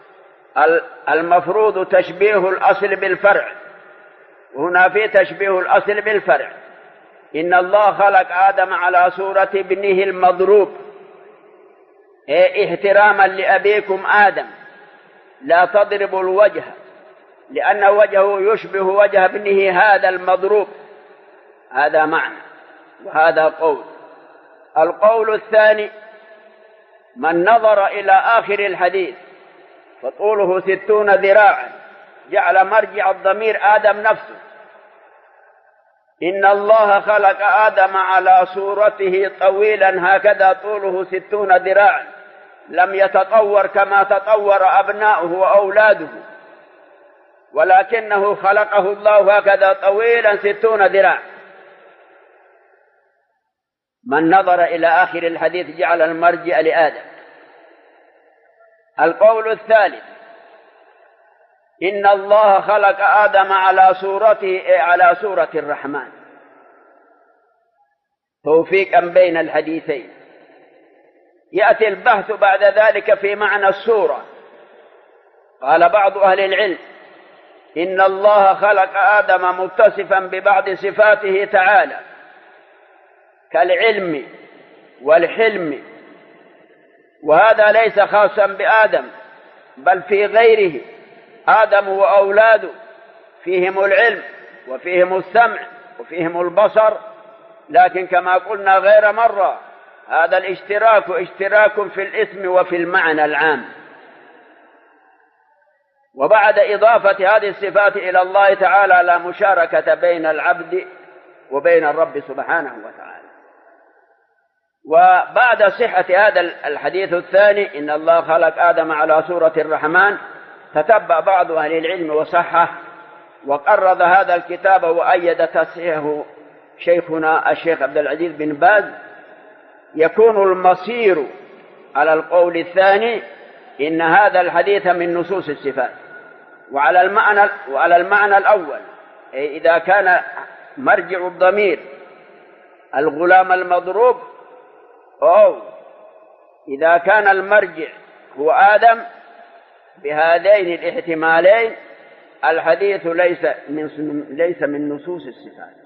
المفروض تشبيه الأصل بالفرع، وهنا فيه تشبيه الأصل بالفرع. إن الله خلق آدم على صورة ابنه المضروب، احتراما لأبيكم آدم. لا تضربوا الوجه لأن وجهه يشبه وجه ابنه هذا المضروب. هذا معنى، وهذا قول. القول الثاني: من نظر إلى آخر الحديث فطوله 60 ذراعا جعل مرجع الضمير آدم نفسه. إن الله خلق آدم على صورته طويلا هكذا طوله 60 ذراعا، لم يتطور كما تطور أبناؤه وأولاده، ولكنه خلقه الله هكذا طويلا 60 ذراعا. من نظر إلى آخر الحديث جعل المرجع لآدم. القول الثالث: إن الله خلق آدم على صورته، على صورة الرحمن، توفيقا بين الحديثين. يأتي البحث بعد ذلك في معنى الصورة. قال بعض أهل العلم: إن الله خلق آدم متصفا ببعض صفاته تعالى كالعلم والحلم، وهذا ليس خاصا بآدم بل في غيره. آدم وأولاده فيهم العلم وفيهم السمع وفيهم البصر، لكن كما قلنا غير مرة هذا الاشتراك اشتراك في الاسم وفي المعنى العام. وبعد إضافة هذه الصفات إلى الله تعالى لا مشاركة بين العبد وبين الرب سبحانه وتعالى. وبعد صحة هذا الحديث الثاني إن الله خلق آدم على صورة الرحمن، تتبع بعض أهل العلم وصحه وقرض هذا الكتاب وأيد تصحيحه شيخنا الشيخ عبد العزيز بن باز. يكون المصير على القول الثاني إن هذا الحديث من نصوص الصفات. وعلى المعنى الأول، أي إذا كان مرجع الضمير الغلام المضروب، أو إذا كان المرجع هو آدم، بهذين الاحتمالين الحديث ليس من نصوص الصفات.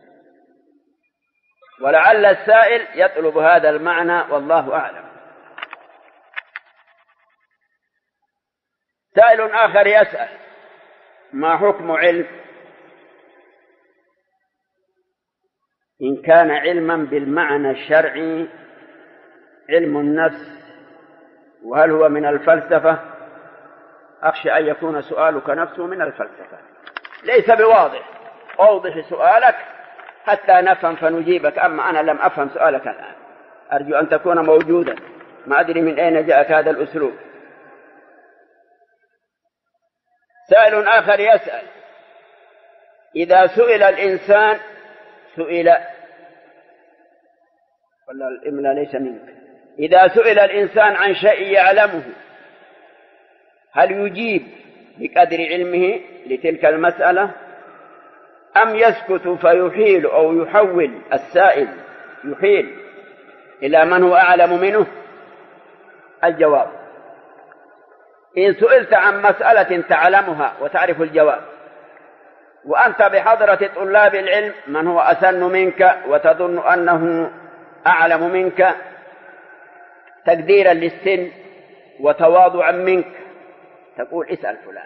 ولعل السائل يطلب هذا المعنى والله أعلم. سائل آخر يسأل: ما حكم علم إن كان علما بالمعنى الشرعي علم النفس، وهل هو من الفلسفة؟ أخشى أن يكون سؤالك نفسه من الفلسفة. ليس بواضح. أوضح سؤالك حتى نفهم فنجيبك، أما أنا لم أفهم سؤالك الآن. أرجو أن تكون موجودا. ما أدري من أين جاءك هذا الأسلوب. سائل آخر يسأل: إذا سئل الإنسان ولا الإملاء ليس منك. إذا سئل الإنسان عن شيء يعلمه هل يجيب بقدر علمه لتلك المسألة، أم يسكت فيحيل أو يحول السائل يحيل إلى من هو أعلم منه؟ الجواب: إن سئلت عن مسألة تعلمها وتعرف الجواب، وأنت بحضرة طلاب العلم من هو أسن منك وتظن أنه أعلم منك تقديرا للسن وتواضعا منك، تقول: اسأل فلان،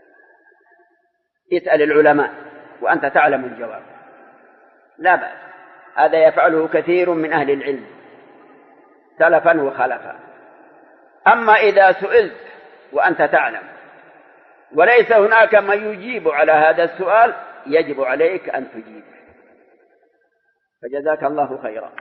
اسأل العلماء وأنت تعلم الجواب. لا بأس، هذا يفعله كثير من أهل العلم سلفا وخلفا. أما إذا سئلت وأنت تعلم وليس هناك من يجيب على هذا السؤال، يجب عليك أن تجيب. فجزاك الله خيرا.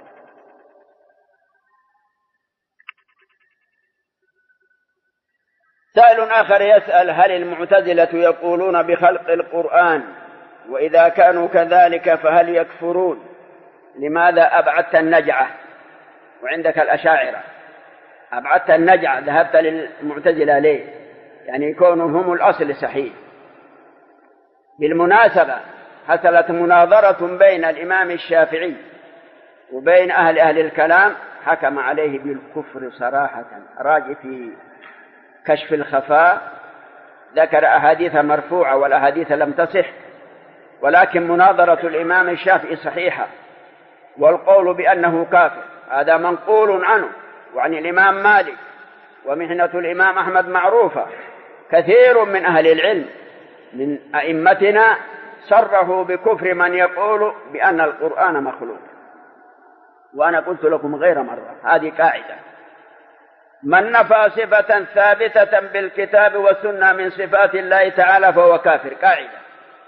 سائل آخر يسأل: هل المعتزلة يقولون بخلق القرآن؟ وإذا كانوا كذلك فهل يكفرون؟ لماذا أبعدت النجعة وعندك الأشاعرة؟ أبعدت النجعة، ذهبت للمعتزلة ليه؟ يعني يكونوا هم الأصل صحيح. بالمناسبة حصلت مناظرة بين الإمام الشافعي وبين أهل الكلام، حكم عليه بالكفر صراحة. راجع في كشف الخفاء ذكر أحاديث مرفوعة والأحاديث لم تصح، ولكن مناظرة الإمام الشافعي صحيحة، والقول بأنه كافر هذا منقول عنه وعن الإمام مالك. ومحنة الإمام أحمد معروفة، كثير من أهل العلم من أئمتنا صرحوا بكفر من يقول بأن القرآن مخلوق. وأنا قلت لكم غير مرة هذه قاعدة: من نفى صفة ثابتة بالكتاب والسنة من صفات الله تعالى فهو كافر، قاعدة.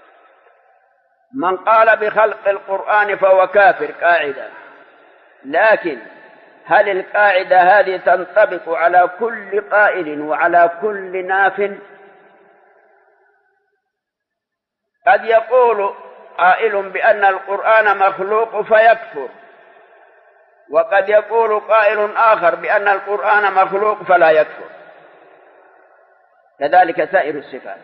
من قال بخلق القرآن فهو كافر، قاعدة. لكن هل القاعدة هذه تنطبق على كل قائل وعلى كل ناف؟ قد يقول قائل بأن القرآن مخلوق فيكفر، وقد يقول قائل آخر بأن القرآن مخلوق فلا يكفر. كذلك سائر الصفات.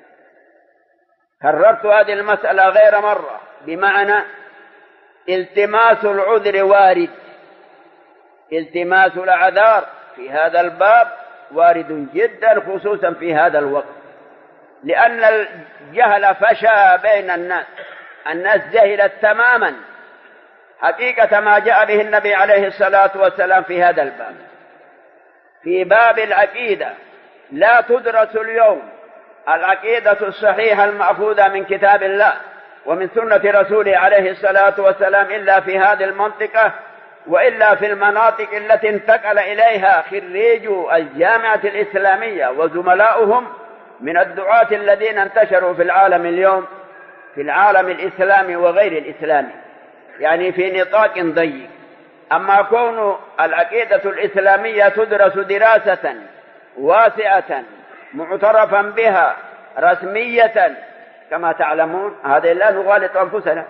كررت هذه المسألة غير مرة، بمعنى التماس العذر وارد، التماس الأعذار في هذا الباب وارد جدا، خصوصا في هذا الوقت، لأن الجهل فشى بين الناس. الناس جهلت تماما حقيقة ما جاء به النبي عليه الصلاة والسلام في هذا الباب. في باب العقيدة لا تدرس اليوم العقيدة الصحيحة المأخوذة من كتاب الله ومن سنة رسوله عليه الصلاة والسلام إلا في هذه المنطقة، وإلا في المناطق التي انتقل إليها خريجو الجامعة الإسلامية وزملاؤهم من الدعاة الذين انتشروا في العالم اليوم، في العالم الإسلامي وغير الإسلامي، يعني في نطاق ضيق. أما كون العقيدة الإسلامية تدرس دراسة واسعة معترفا بها رسمية كما تعلمون، هذا لا نغالط أنفسنا.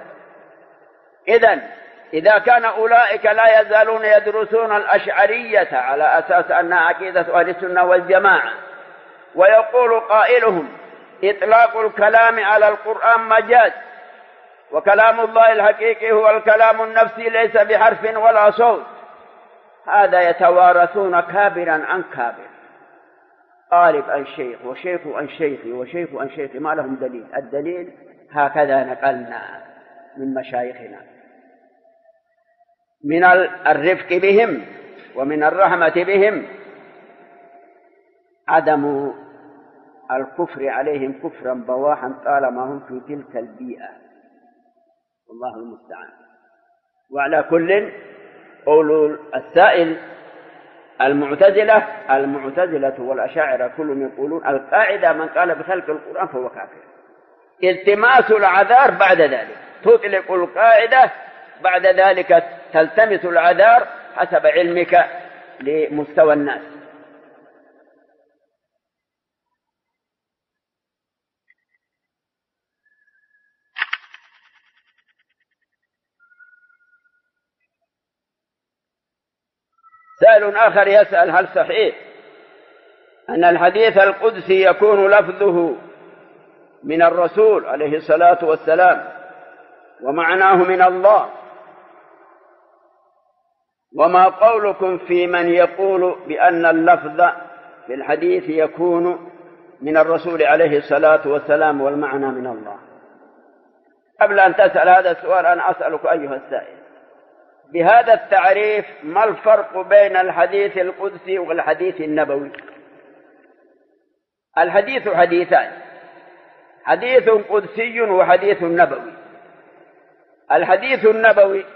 إذا كان أولئك لا يزالون يدرسون الأشعرية على أساس أنها عقيدة أهل السنة والجماعة، ويقول قائلهم إطلاق الكلام على القرآن مجاز، وكلام الله الحقيقي هو الكلام النفسي ليس بحرف ولا صوت، هذا يتوارثون كابرا عن كابر، طالب عن شيخ وشيخ عن شيخي وشيخ عن شيخي، ما لهم دليل. الدليل هكذا نقلنا من مشايخنا. من الرفق بهم ومن الرحمة بهم عدم الكفر عليهم كفرا بواحا طالما هم في تلك البيئة، والله المستعان. وعلى كل قول السائل المعتزلة والأشاعرة كلهم يقولون القاعدة من قال بخلق القرآن فهو كافر. التماس العذار بعد ذلك، تطلق القاعدة بعد ذلك تلتمس العذار حسب علمك لمستوى الناس. سائل آخر يسأل: هل صحيح أن الحديث القدسي يكون لفظه من الرسول عليه الصلاة والسلام ومعناه من الله؟ وما قولكم في من يقول بأن اللفظ في الحديث يكون من الرسول عليه الصلاة والسلام والمعنى من الله؟ قبل أن تسأل هذا السؤال أنا أسألك أيها السائل، بهذا التعريف ما الفرق بين الحديث القدسي والحديث النبوي؟ الحديث حديثان: حديث قدسي وحديث نبوي. الحديث النبوي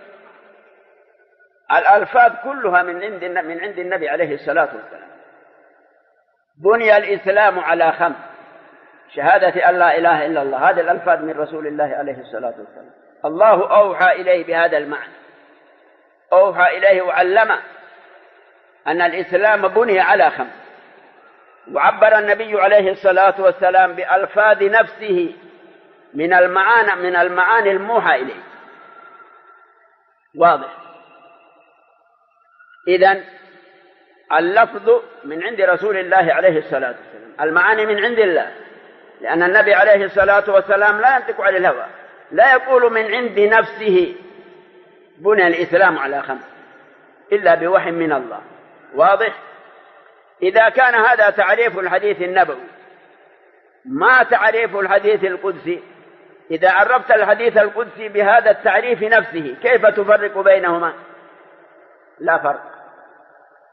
الألفاظ كلها من عند النبي عليه الصلاة والسلام. بني الإسلام على 5: شهادة أن لا إله إلا الله، هذه الألفاظ من رسول الله عليه الصلاة والسلام. الله أوحى إليه بهذا المعنى، أوحى إليه وعلمه أن الإسلام بني على 5. وعبر النبي عليه الصلاة والسلام بألفاظ نفسه من المعاني الموحى إليه. واضح؟ إذن اللفظ من عند رسول الله عليه الصلاة والسلام، المعاني من عند الله، لأن النبي عليه الصلاة والسلام لا ينطق عن الهوى، لا يقول من عند نفسه بني الإسلام على 5 إلا بوحي من الله. واضح؟ إذا كان هذا تعريف الحديث النبوي، ما تعريف الحديث القدسي؟ إذا عرفت الحديث القدسي بهذا التعريف نفسه كيف تفرق بينهما؟ لا فرق.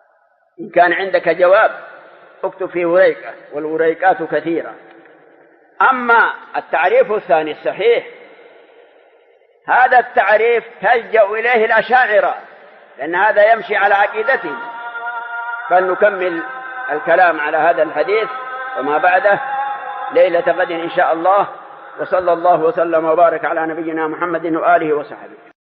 إن كان عندك جواب اكتب في وريقة، والوريقات كثيرة. أما التعريف الثاني الصحيح، هذا التعريف تلجأ إليه الأشاعرة، لأن هذا يمشي على عقيدته. فلنكمل الكلام على هذا الحديث وما بعده ليلة غد إن شاء الله. وصلى الله وسلم وبارك على نبينا محمد وآله وصحبه.